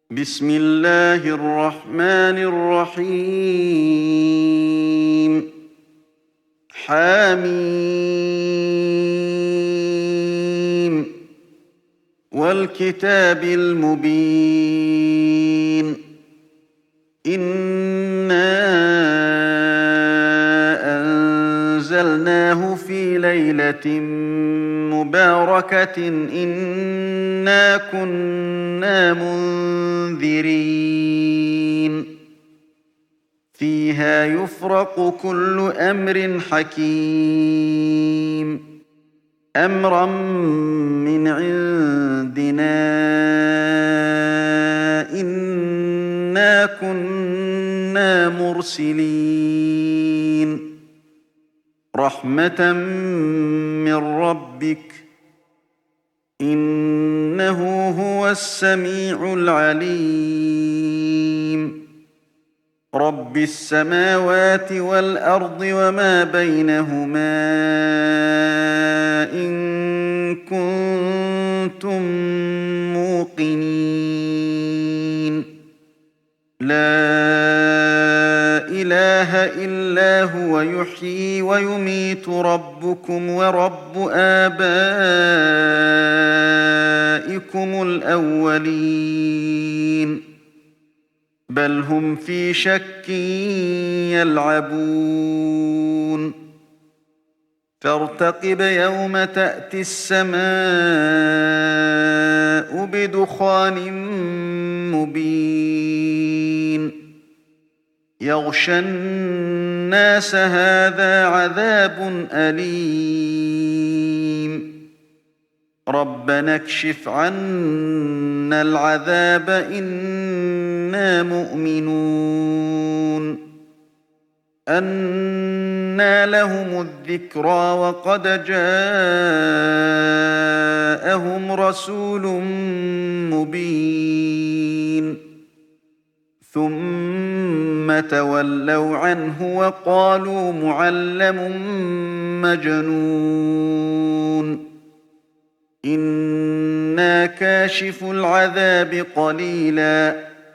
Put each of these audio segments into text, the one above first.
بسم الله الرحمن الرحيم. حميم والكتاب المبين. إنا أنزلناه في ليلة مباركة إنا كنا منذرين فيها يفرق كل أمر حكيم أمرا من عندنا إنا كنا مرسلين رحمة من ربك إنه هو السميع العليم رب السماوات والأرض وما بينهما إن كنتم موقنين لا إله إلا هو يحيي ويميت ربكم ورب آبائكم الأولين بل هم في شك يلعبون فارتقب يوم تأتي السماء بدخان مبين يغشى الناس هذا عذاب أليم ربنا اكشف عنا العذاب إنا مؤمنون أنى لهم الذكرى وقد جاءهم رسول مبين ثم تولوا عنه وقالوا معلم مجنون إنا كاشف العذاب قليلا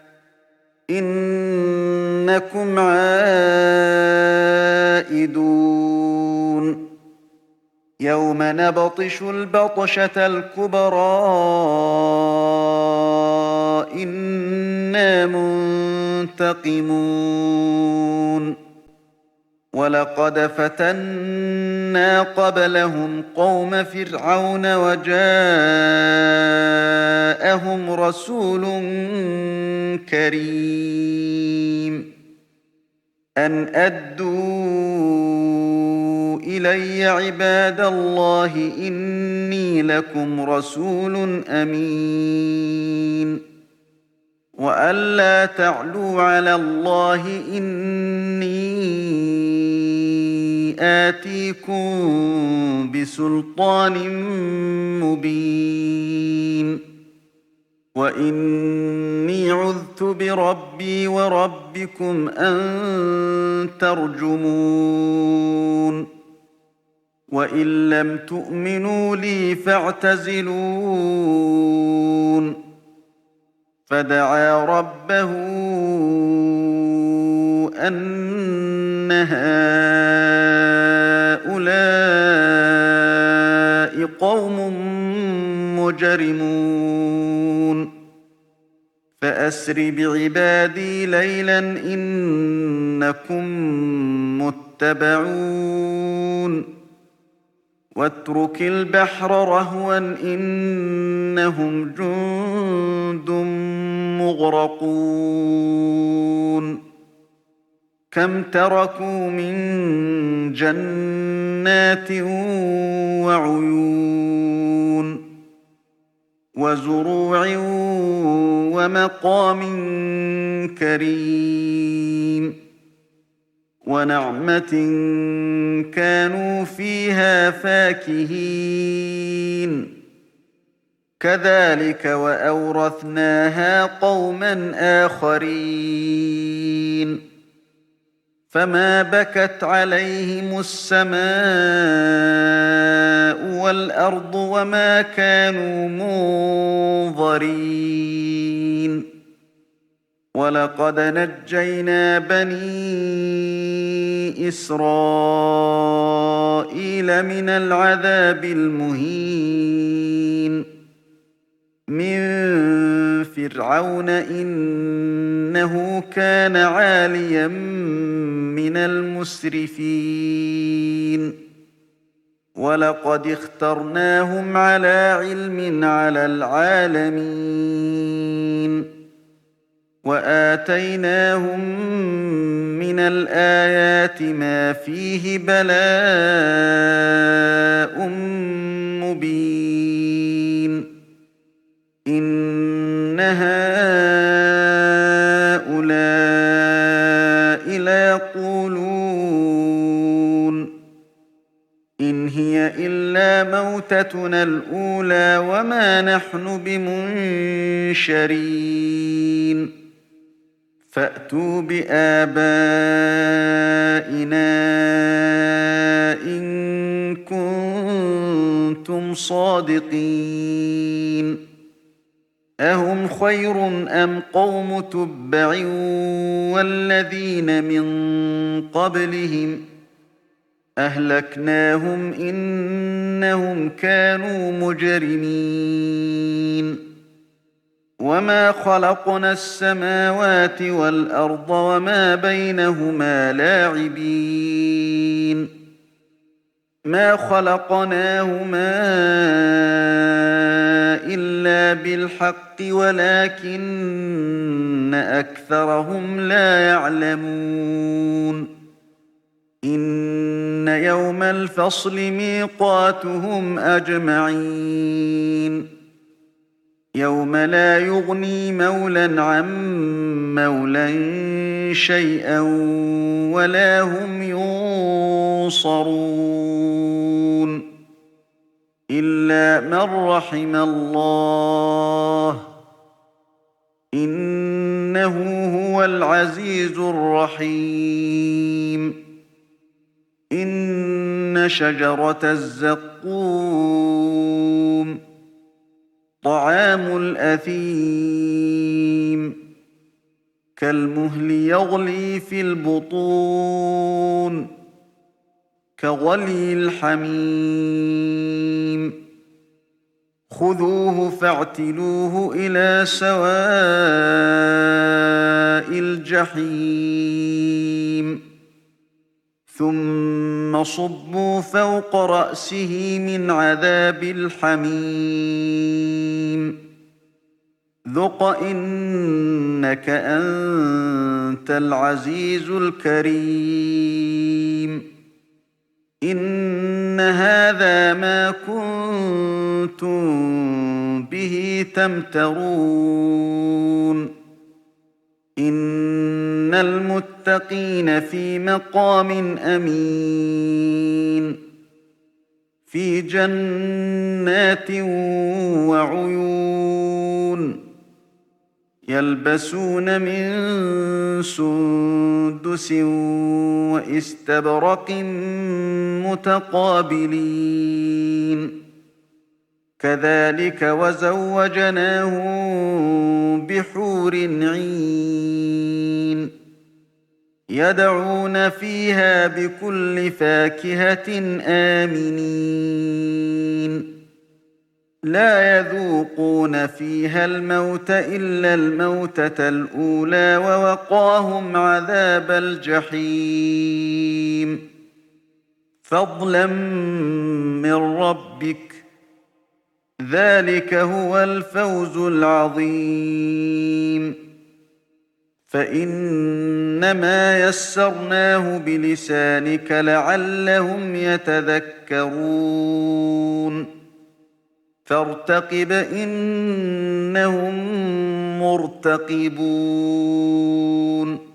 إنكم عائدون يوم نبطش البطشة الكبرى إنا منتقمون ولقد فتنا قبلهم قوم فرعون وجاءهم رسول كريم أن أدوا إلي عباد الله إني لكم رسول أمين وأن لا تعلوا على الله إني آتيكم بسلطان مبين وإني عذت بربي وربكم أن ترجمون وإن لم تؤمنوا لي فاعتزلون فدعا ربه أن هؤلاء قوم مجرمون فأسر بعبادي ليلا إنكم متبعون واترك البحر رهوا إنهم جند مغرقون كم تركوا من جنات وعيون وزروع ومقام كريم ونعمة كانوا فيها فاكهين كذلك وأورثناها قوما آخرين فما بكت عليهم السماء والأرض وما كانوا منظرين ولقد نجينا بني إسرائيل من العذاب المهين من فرعون إنه كان عاليا من المسرفين ولقد اخترناهم على علم على العالمين وآتيناهم من الآيات ما فيه بلاء مبين إن هؤلاء ليقولون إن هي إلا موتتنا الأولى وما نحن بمنشرين فأتوا بآبائنا إن كنتم صادقين أهم خير أم قوم تبع والذين من قبلهم أهلكناهم إنهم كانوا مجرمين وما خلقنا السماوات والأرض وما بينهما لاعبين ما خلقناهما إلا بالحق ولكن أكثرهم لا يعلمون إن يوم الفصل ميقاتهم أجمعين يوم لا يغني مولى عن مولى شيئا ولا هم ينصرون إلا من رحم الله إنه هو العزيز الرحيم إن شجرة الزقوم طعام الأثيم كالمهل يغلي في البطون كغلي الحميم خذوه فاعتلوه إلى سواء الجحيم ثم صبوا فوق رأسه من عذاب الحميم ذق إنك أنت العزيز الكريم إن هذا ما كنتم به تمترون إن المتقين في مقام أمين في جنات وعيون يلبسون من سندس وإستبرق متقابلين كذلك وزوجناهم بحور عين يدعون فيها بكل فاكهة آمنين لا يذوقون فيها الموت إلا الموتة الأولى ووقاهم عذاب الجحيم فضلا من ربك ذلك هو الفوز العظيم فإنما يسرناه بلسانك لعلهم يتذكرون فارتقب إنهم مرتقبون